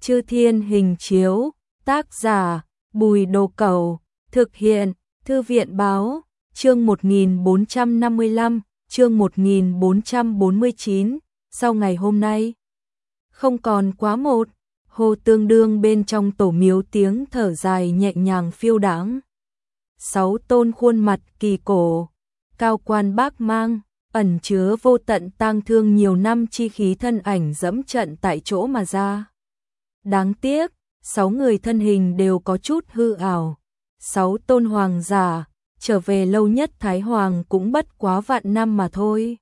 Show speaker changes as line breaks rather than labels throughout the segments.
Chư Thiên Hình Chiếu, tác giả Bùi Đồ Cẩu, thực hiện Thư viện Báo, chương 1455, chương 1449, sau ngày hôm nay. Không còn quá một, hồ tương đương bên trong tổ miếu tiếng thở dài nhẹ nhàng phiêu đãng. 6 tôn khuôn mặt kỳ cổ, cao quan bác mang, ẩn chứa vô tận tang thương nhiều năm chi khí thân ảnh dẫm trận tại chỗ mà ra. Đáng tiếc, 6 người thân hình đều có chút hư ảo. 6 tôn hoàng giả, trở về lâu nhất Thái Hoàng cũng bất quá vạn năm mà thôi.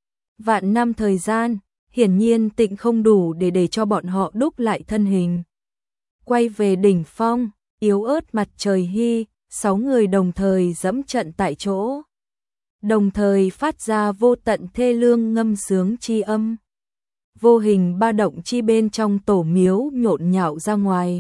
Vạn năm thời gian, hiển nhiên tịnh không đủ để cho bọn họ đúc lại thân hình. Quay về đỉnh phong, yếu ớt mặt trời hy, 6 người đồng thời dẫm trận tại chỗ. Đồng thời phát ra vô tận thê lương ngâm sướng chi âm. Vô hình ba động chi bên trong tổ miếu nhộn nhạo ra ngoài.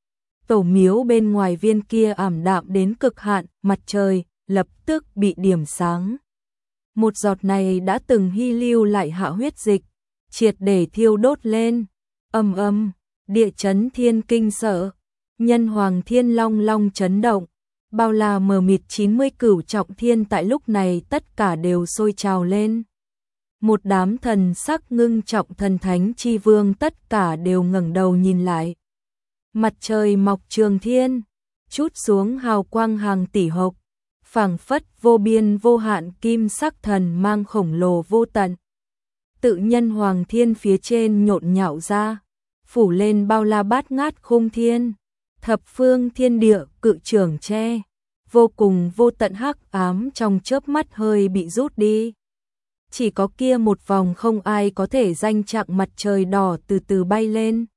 Tổ miếu bên ngoài viên kia ảm đạm đến cực hạn, mặt trời lập tức bị điểm sáng. Một giọt này đã từng hy lưu lại hạ huyết dịch, triệt để thiêu đốt lên. Âm âm, địa chấn thiên kinh sợ, nhân hoàng thiên long long chấn động. Bao la mờ mịt 90 cửu trọng thiên tại lúc này tất cả đều sôi trào lên. Một đám thần sắc ngưng trọng thần thánh chi vương tất cả đều ngẩng đầu nhìn lại. Mặt trời mọc trường thiên, chút xuống hào quang hàng tỷ hộc, phảng phất vô biên vô hạn kim sắc thần mang khổng lồ vô tận. Tự nhân hoàng thiên phía trên nhộn nhạo ra, phủ lên bao la bát ngát khung thiên. Thập phương thiên địa cự trưởng che, vô cùng vô tận hắc ám trong chớp mắt hơi bị rút đi. Chỉ có kia một vòng không ai có thể danh trạng mặt trời đỏ từ từ bay lên.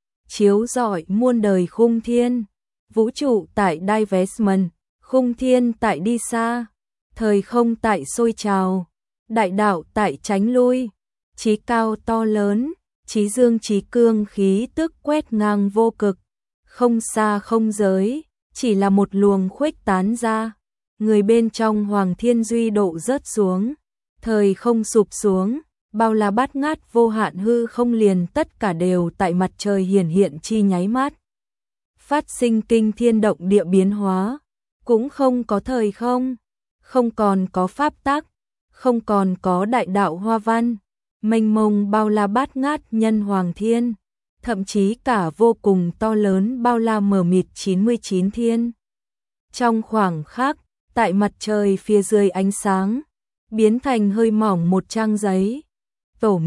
Chiếu rọi muôn đời khung thiên, vũ trụ tại divestment, khung thiên tại đi xa, thời không tại sôi trào, đại đạo tại tránh lui, chí cao to lớn, chí dương chí cương khí tức quét ngang vô cực. Không xa không giới, chỉ là một luồng khuếch tán ra, người bên trong hoàng thiên duy độ rớt xuống, thời không sụp xuống, bao la bát ngát vô hạn hư không liền tất cả đều tại mặt trời hiển hiện chi nháy mắt. Phát sinh kinh thiên động địa biến hóa, cũng không có thời không, không còn có pháp tắc, không còn có đại đạo hoa văn, mênh mông bao la bát ngát nhân hoàng thiên. Thậm chí cả vô cùng to lớn bao la mờ mịt 99 thiên. Trong khoảng khắc, tại mặt trời phía dưới ánh sáng, biến thành hơi mỏng một trang giấy. Tổ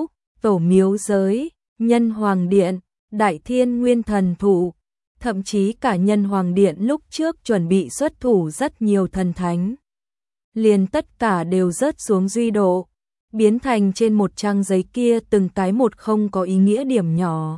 miếu giới, nhân hoàng điện, đại thiên nguyên thần thụ, thậm chí cả nhân hoàng điện lúc trước chuẩn bị xuất thủ rất nhiều thần thánh. Liền tất cả đều rớt xuống duy độ. Biến thành trên một trang giấy kia từng cái một không có ý nghĩa điểm nhỏ.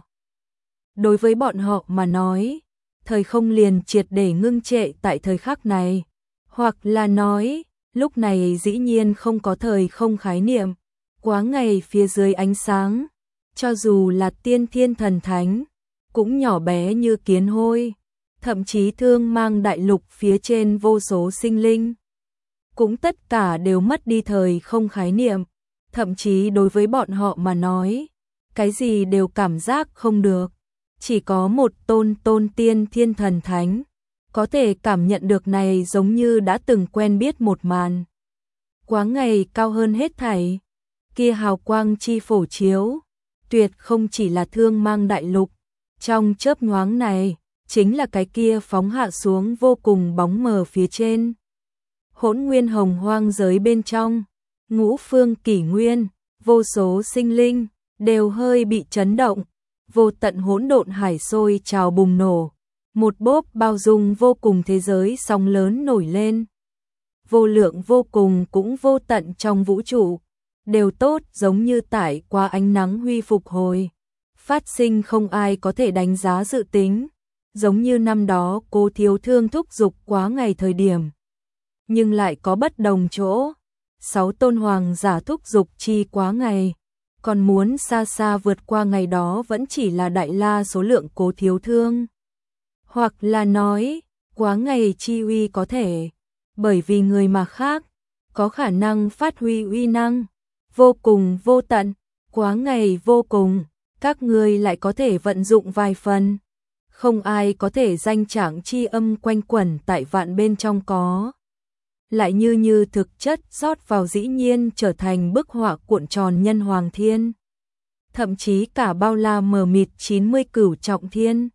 Đối với bọn họ mà nói, thời không liền triệt để ngưng trệ tại thời khắc này, hoặc là nói, lúc này dĩ nhiên không có thời không khái niệm, quá ngày phía dưới ánh sáng, cho dù là tiên thiên thần thánh, cũng nhỏ bé như kiến hôi, thậm chí thương mang đại lục phía trên vô số sinh linh, cũng tất cả đều mất đi thời không khái niệm. Thậm chí đối với bọn họ mà nói, cái gì đều cảm giác không được. Chỉ có một tôn tiên thiên thần thánh, có thể cảm nhận được này giống như đã từng quen biết một màn. Quá ngày cao hơn hết thảy, kia hào quang chi phổ chiếu, tuyệt không chỉ là thương mang đại lục. Trong chớp nhoáng này, chính là cái kia phóng hạ xuống vô cùng bóng mờ phía trên. Hỗn nguyên hồng hoang giới bên trong. Ngũ phương kỷ nguyên, vô số sinh linh, đều hơi bị chấn động, vô tận hỗn độn hải sôi trào bùng nổ, một bốp bao dung vô cùng thế giới sóng lớn nổi lên. Vô lượng vô cùng cũng vô tận trong vũ trụ, đều tốt giống như tải qua ánh nắng huy phục hồi, phát sinh không ai có thể đánh giá dự tính, giống như năm đó Cố Thiếu Thương thúc giục quá ngày thời điểm. Nhưng lại có bất đồng chỗ. 6 tôn hoàng giả thúc giục chi quá ngày, còn muốn xa xa vượt qua ngày đó vẫn chỉ là đại la số lượng Cố Thiếu Thương. Hoặc là nói, quá ngày chi uy có thể, bởi vì người mà khác, có khả năng phát huy uy năng, vô cùng vô tận, quá ngày vô cùng, các ngươi lại có thể vận dụng vài phần. Không ai có thể danh trạng chi âm quanh quẩn tại vạn bên trong có. Lại như thực chất rót vào dĩ nhiên trở thành bức họa cuộn tròn nhân hoàng thiên. Thậm chí cả bao la mờ mịt 90 cửu trọng thiên.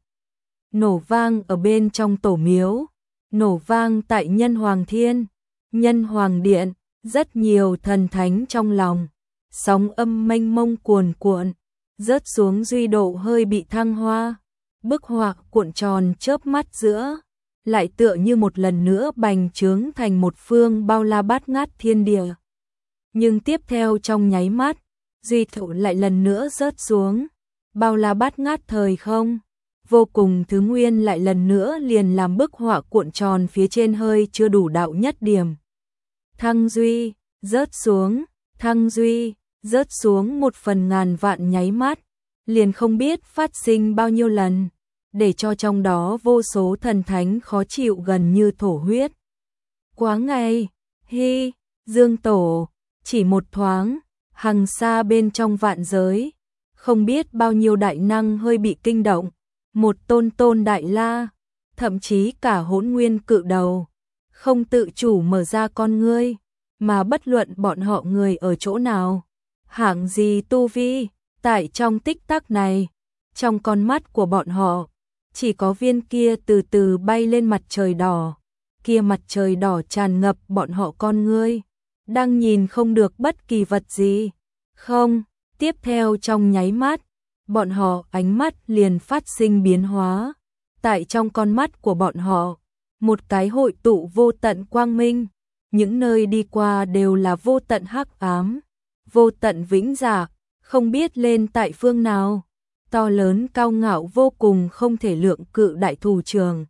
Nổ vang ở bên trong tổ miếu, nổ vang tại nhân hoàng thiên, nhân hoàng điện, rất nhiều thần thánh trong lòng. Sóng âm mênh mông cuồn cuộn, rớt xuống duy độ hơi bị thăng hoa. Bức họa cuộn tròn chớp mắt giữa, lại tựa như một lần nữa bành trướng thành một phương bao la bát ngát thiên địa. Nhưng tiếp theo trong nháy mắt, duy thụ lại lần nữa rớt xuống, bao la bát ngát thời không, vô cùng thứ nguyên lại lần nữa liền làm bức họa cuộn tròn phía trên hơi chưa đủ đạo nhất điểm. Thăng duy, rớt xuống, thăng duy, rớt xuống 1/1000 vạn nháy mắt, liền không biết phát sinh bao nhiêu lần, để cho trong đó vô số thần thánh khó chịu gần như thổ huyết. Quá ngày, hi, dương tổ, chỉ một thoáng, hằng xa bên trong vạn giới, không biết bao nhiêu đại năng hơi bị kinh động, một tôn đại la, thậm chí cả hỗn nguyên cự đầu, không tự chủ mở ra con ngươi, mà bất luận bọn họ người ở chỗ nào, hạng gì tu vi, tại trong tích tắc này, trong con mắt của bọn họ, chỉ có viên kia từ từ bay lên mặt trời đỏ, kia mặt trời đỏ tràn ngập bọn họ con ngươi, đang nhìn không được bất kỳ vật gì. Không, tiếp theo trong nháy mắt, bọn họ ánh mắt liền phát sinh biến hóa, tại trong con mắt của bọn họ, một cái hội tụ vô tận quang minh, những nơi đi qua đều là vô tận hắc ám, vô tận vĩnh dạ, không biết lên tại phương nào, to lớn cao ngạo vô cùng không thể lượng cự đại thủ trường.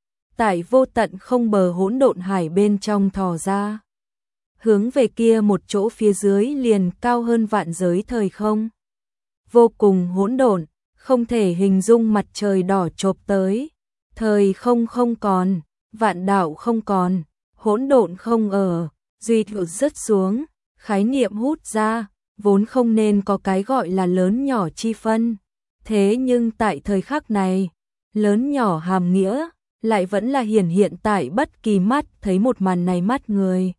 Tại vô tận không bờ hỗn độn hải bên trong thò ra, hướng về kia một chỗ phía dưới liền cao hơn vạn giới thời không. Vô cùng hỗn độn, không thể hình dung mặt trời đỏ chộp tới, thời không không còn, vạn đạo không còn, hỗn độn không ở, duy thụ rớt xuống, khái niệm hút ra, vốn không nên có cái gọi là lớn nhỏ chi phân. Thế nhưng tại thời khắc này, lớn nhỏ hàm nghĩa, lại vẫn là hiện tại bất kỳ mắt thấy một màn này mắt người.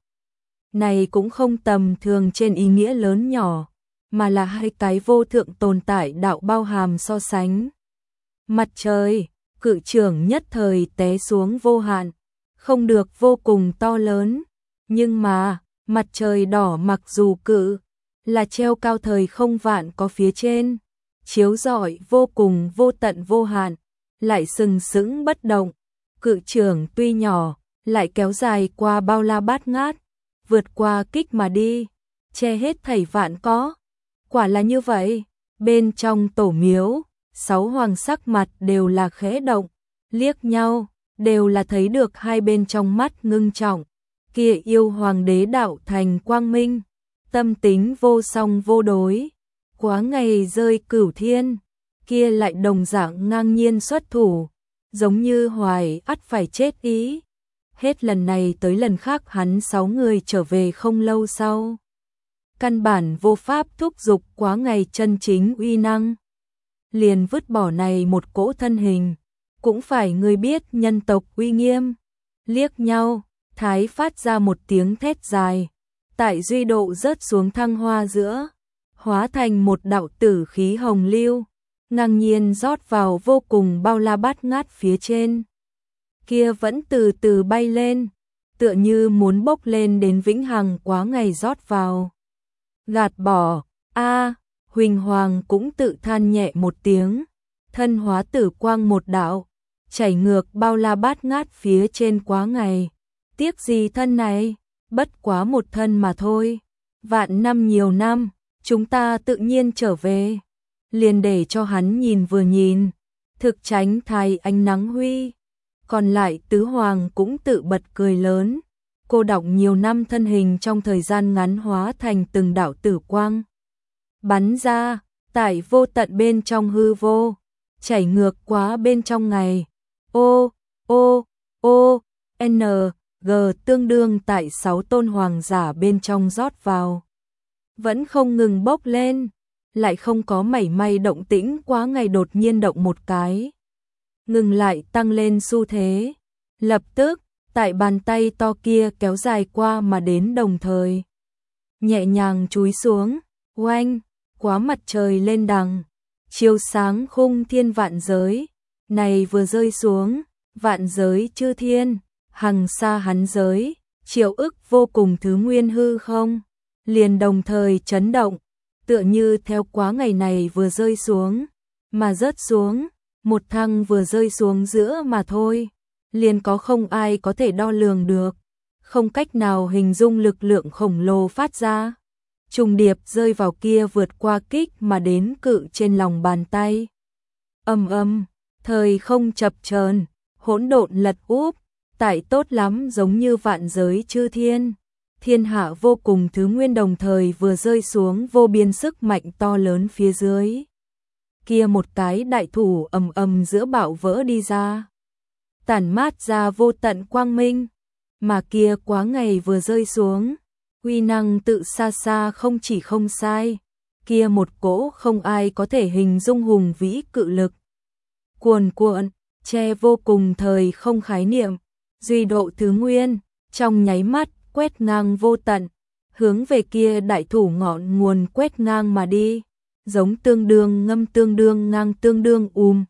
Này cũng không tầm thường trên ý nghĩa lớn nhỏ, mà là hai cái vô thượng tồn tại đạo bao hàm so sánh. Mặt trời, cự trưởng nhất thời té xuống vô hạn, không được vô cùng to lớn, nhưng mà, mặt trời đỏ mặc dù cự, là treo cao thời không vạn có phía trên, chiếu rọi vô cùng vô tận vô hạn, lại sừng sững bất động, cự trưởng tuy nhỏ, lại kéo dài qua bao la bát ngát, vượt qua kích mà đi, che hết thảy vạn có. Quả là như vậy, bên trong tổ miếu, 6 hoàng sắc mặt đều là khẽ động, liếc nhau, đều là thấy được hai bên trong mắt ngưng trọng, kia yêu hoàng đế đạo thành quang minh, tâm tính vô song vô đối, quá ngày rơi cửu thiên, kia lại đồng dạng ngang nhiên xuất thủ, giống như hoài ắt phải chết ý. Hết lần này tới lần khác hắn 6 người trở về không lâu sau. Căn bản vô pháp thúc giục quá ngày chân chính uy năng. Liền vứt bỏ này một cỗ thân hình, cũng phải người biết nhân tộc uy nghiêm. Liếc nhau, Thái phát ra một tiếng thét dài, tại duy độ rớt xuống thăng hoa giữa, hóa thành một đạo tử khí hồng lưu, ngang nhiên rót vào vô cùng bao la bát ngát phía trên. Kia vẫn từ từ bay lên, tựa như muốn bốc lên đến vĩnh hằng quá ngày rót vào. Gạt bỏ, Huỳnh Hoàng cũng tự than nhẹ một tiếng, thân hóa tử quang một đạo, chảy ngược bao la bát ngát phía trên quá ngày. Tiếc gì thân này, bất quá một thân mà thôi. Vạn năm nhiều năm, chúng ta tự nhiên trở về. Liền để cho hắn nhìn vừa nhìn, thực tránh thay ánh nắng huy. Còn lại tứ hoàng cũng tự bật cười lớn. Cô đọc nhiều năm thân hình trong thời gian ngắn hóa thành từng đạo tử quang. Bắn ra, tại vô tận bên trong hư vô, chảy ngược quá bên trong ngày. N, G tương đương tại 6 tôn hoàng giả bên trong rót vào. Vẫn không ngừng bốc lên, lại không có mảy may động tĩnh, quá ngày đột nhiên động một cái. Ngừng lại, tăng lên xu thế. Lập tức, tại bàn tay to kia kéo dài qua mà đến, đồng thời nhẹ nhàng chúi xuống, oanh, quá mặt trời lên đằng, chiếu sáng khung thiên vạn giới. Này vừa rơi xuống, vạn giới chư thiên, hằng xa hắn giới, triệu ức vô cùng thứ nguyên hư không, liền đồng thời chấn động, tựa như theo quá ngày này vừa rơi xuống, mà rớt xuống, một thăng vừa rơi xuống giữa mà thôi, liền có không ai có thể đo lường được, không cách nào hình dung lực lượng khổng lồ phát ra. Trùng điệp rơi vào kia vượt qua kích mà đến cự trên lòng bàn tay. Ầm ầm, thời không chập chờn, hỗn độn lật úp, tại tốt lắm giống như vạn giới chư thiên. Thiên hạ vô cùng thứ nguyên đồng thời vừa rơi xuống vô biên sức mạnh to lớn phía dưới. Kia một cái đại thủ ầm ầm giữa bạo vỡ đi ra, tản mát ra vô tận quang minh, mà kia quá ngày vừa rơi xuống, uy năng tự xa xa không chỉ không sai, kia một cỗ không ai có thể hình dung hùng vĩ cự lực. Cuồn cuộn, che vô cùng thời không khái niệm, duy độ thứ nguyên, trong nháy mắt quét ngang vô tận, hướng về kia đại thủ ngọn nguồn quét ngang mà đi, giống tương đương ngâm tương đương ngang tương đương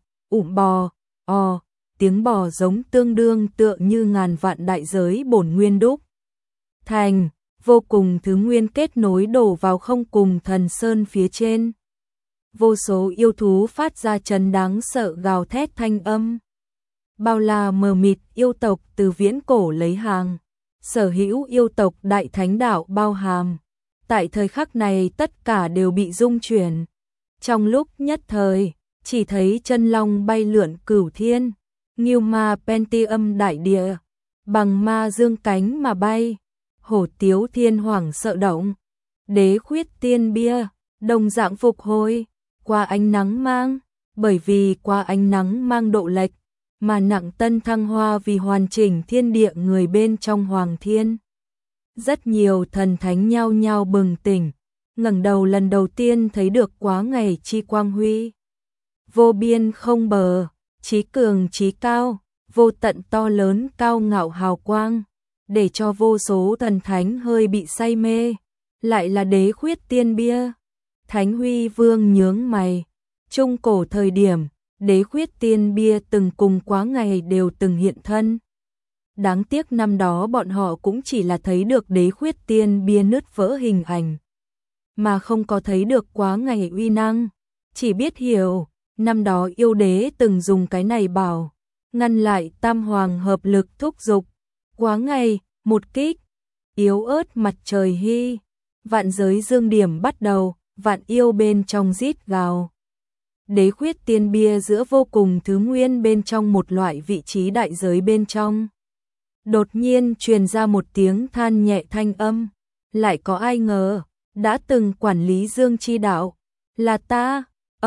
bò, tiếng bò giống tương đương tựa như ngàn vạn đại giới bổn nguyên đúc thành, vô cùng thứ nguyên kết nối đổ vào không cùng thần sơn phía trên. Vô số yêu thú phát ra chấn đáng sợ gào thét thanh âm. Bao la mờ mịt yêu tộc từ viễn cổ lấy hàng, sở hữu yêu tộc đại thánh đạo bao hàm. Tại thời khắc này tất cả đều bị rung chuyển. Trong lúc nhất thời, chỉ thấy chân long bay lượn cửu thiên, Ngưu Ma Pentium đại địa, bằng ma dương cánh mà bay, hổ tiếu thiên hoàng sợ động, đế khuyết tiên bia, đồng dạng phục hồi, qua ánh nắng mang, bởi vì qua ánh nắng mang độ lệch, mà nặng tân thăng hoa vì hoàn chỉnh thiên địa người bên trong hoàng thiên. Rất nhiều thần thánh nhao nhao bừng tỉnh, ngẩng đầu lần đầu tiên thấy được quá ngày chi quang huy. Vô biên không bờ, chí cường chí cao, vô tận to lớn cao ngạo hào quang, để cho vô số thần thánh hơi bị say mê, lại là đế khuyết tiên bia. Thánh Huy Vương nhướng mày, trung cổ thời điểm, đế khuyết tiên bia từng cùng quá ngày đều từng hiện thân. Đáng tiếc năm đó bọn họ cũng chỉ là thấy được đế khuyết tiên bia nứt vỡ hình ảnh, mà không có thấy được quá ngày uy năng, chỉ biết hiểu, năm đó yêu đế từng dùng cái này bảo, ngăn lại tam hoàng hợp lực thúc giục, quá ngày, một kích, yếu ớt mặt trời hy, vạn giới dương điểm bắt đầu, vạn yêu bên trong rít gào. Đế khuyết tiên bia giữa vô cùng thứ nguyên bên trong một loại vị trí đại giới bên trong. Đột nhiên truyền ra một tiếng than nhẹ thanh âm, lại có ai ngờ, đã từng quản lý dương chi đạo, là ta,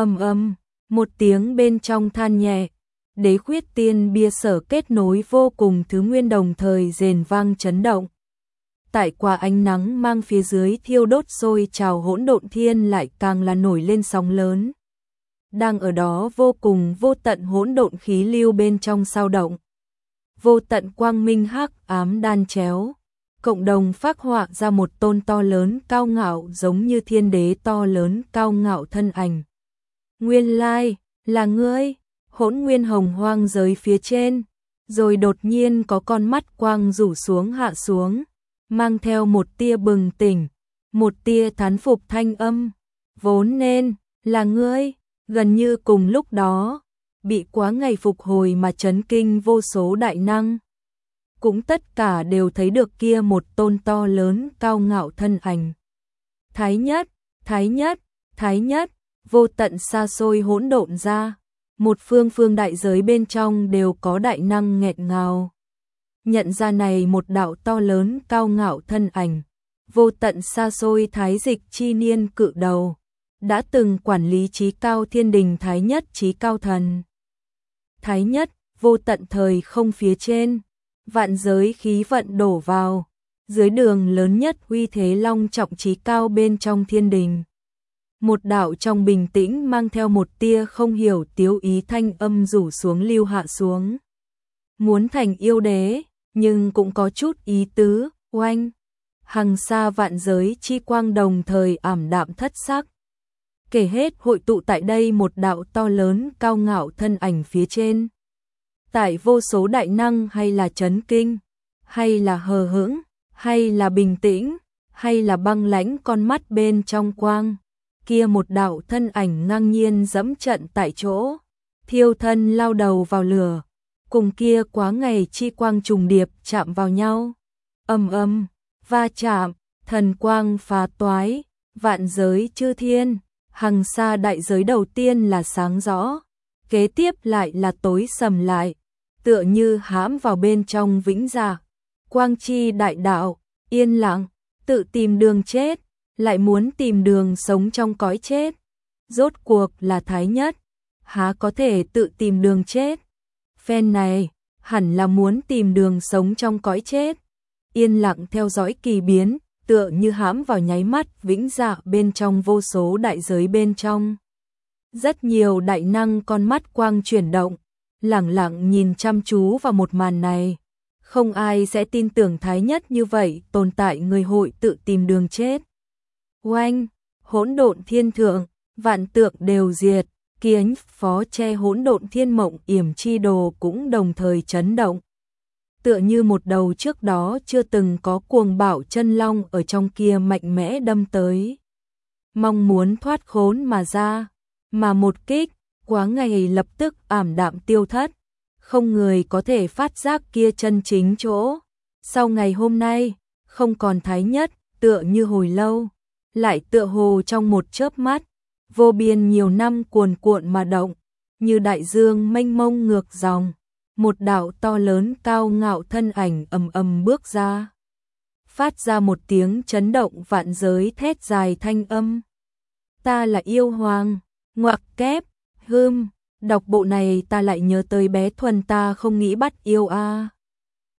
một tiếng bên trong than nhẹ, đế khuyết tiên bia sở kết nối vô cùng thứ nguyên đồng thời rền vang chấn động. Tại qua ánh nắng mang phía dưới thiêu đốt sôi trào hỗn độn thiên lại càng là nổi lên sóng lớn. Đang ở đó vô cùng vô tận hỗn độn khí lưu bên trong sao động. Vô tận quang minh hắc ám đan chéo, cộng đồng phác họa ra một tôn to lớn cao ngạo giống như thiên đế to lớn cao ngạo thân ảnh. Nguyên lai, là ngươi, hỗn nguyên hồng hoang giới phía trên, rồi đột nhiên có con mắt quang rủ xuống hạ xuống, mang theo một tia bừng tỉnh, một tia thán phục thanh âm, vốn nên, là ngươi, gần như cùng lúc đó, bị quá ngày phục hồi mà chấn kinh vô số đại năng. Cũng tất cả đều thấy được kia một tôn to lớn cao ngạo thân ảnh. Thái nhất, thái nhất, thái nhất, vô tận xa xôi hỗn độn ra, một phương phương đại giới bên trong đều có đại năng nghẹn ngào. Nhận ra này một đạo to lớn cao ngạo thân ảnh, vô tận xa xôi thái dịch chi niên cự đầu, đã từng quản lý trí cao thiên đình thái nhất trí cao thần. Thái nhất, vô tận thời không phía trên, vạn giới khí vận đổ vào, dưới đường lớn nhất uy thế long trọng trí cao bên trong thiên đình. Một đạo trong bình tĩnh mang theo một tia không hiểu tiếu ý thanh âm rủ xuống lưu hạ xuống. Muốn thành yêu đế, nhưng cũng có chút ý tứ, oanh. Hằng xa vạn giới chi quang đồng thời ảm đạm thất sắc. Kể hết hội tụ tại đây một đạo to lớn cao ngạo thân ảnh phía trên. Tại vô số đại năng hay là chấn kinh, hay là hờ hững, hay là bình tĩnh, hay là băng lãnh con mắt bên trong quang. Kia một đạo thân ảnh ngang nhiên dẫm trận tại chỗ, thiêu thân lao đầu vào lửa, cùng kia quá ngày chi quang trùng điệp chạm vào nhau. Ầm ầm, va chạm, thần quang phá toái, vạn giới chư thiên, hằng xa đại giới đầu tiên là sáng rõ, kế tiếp lại là tối sầm lại, tựa như hãm vào bên trong vĩnh dạ. Quang chi đại đạo, yên lặng, tự tìm đường chết, lại muốn tìm đường sống trong cõi chết. Rốt cuộc là thái nhất, há có thể tự tìm đường chết. Phen này, hẳn là muốn tìm đường sống trong cõi chết. Yên lặng theo dõi kỳ biến, tựa như hãm vào nháy mắt vĩnh dạ bên trong vô số đại giới bên trong. Rất nhiều đại năng con mắt quang chuyển động, lẳng lặng nhìn chăm chú vào một màn này. Không ai sẽ tin tưởng thái nhất như vậy tồn tại người hội tự tìm đường chết. Oanh, hỗn độn thiên thượng, vạn tượng đều diệt, kiến phó che hỗn độn thiên mộng yểm chi đồ cũng đồng thời chấn động. Tựa như một đầu trước đó chưa từng có cuồng bạo chân long ở trong kia mạnh mẽ đâm tới. Mong muốn thoát khốn mà ra, mà một kích, quá ngày lập tức ảm đạm tiêu thất. Không người có thể phát giác kia chân chính chỗ. Sau ngày hôm nay, không còn thái nhất, tựa như hồi lâu, lại tựa hồ trong một chớp mắt, vô biên nhiều năm cuồn cuộn mà động, như đại dương mênh mông ngược dòng, một đạo to lớn cao ngạo thân ảnh ầm ầm bước ra, phát ra một tiếng chấn động vạn giới thét dài thanh âm. Ta là yêu hoàng, ngoặc kép, đọc bộ này ta lại nhớ tới bé Thuần ta không nghĩ bắt yêu a.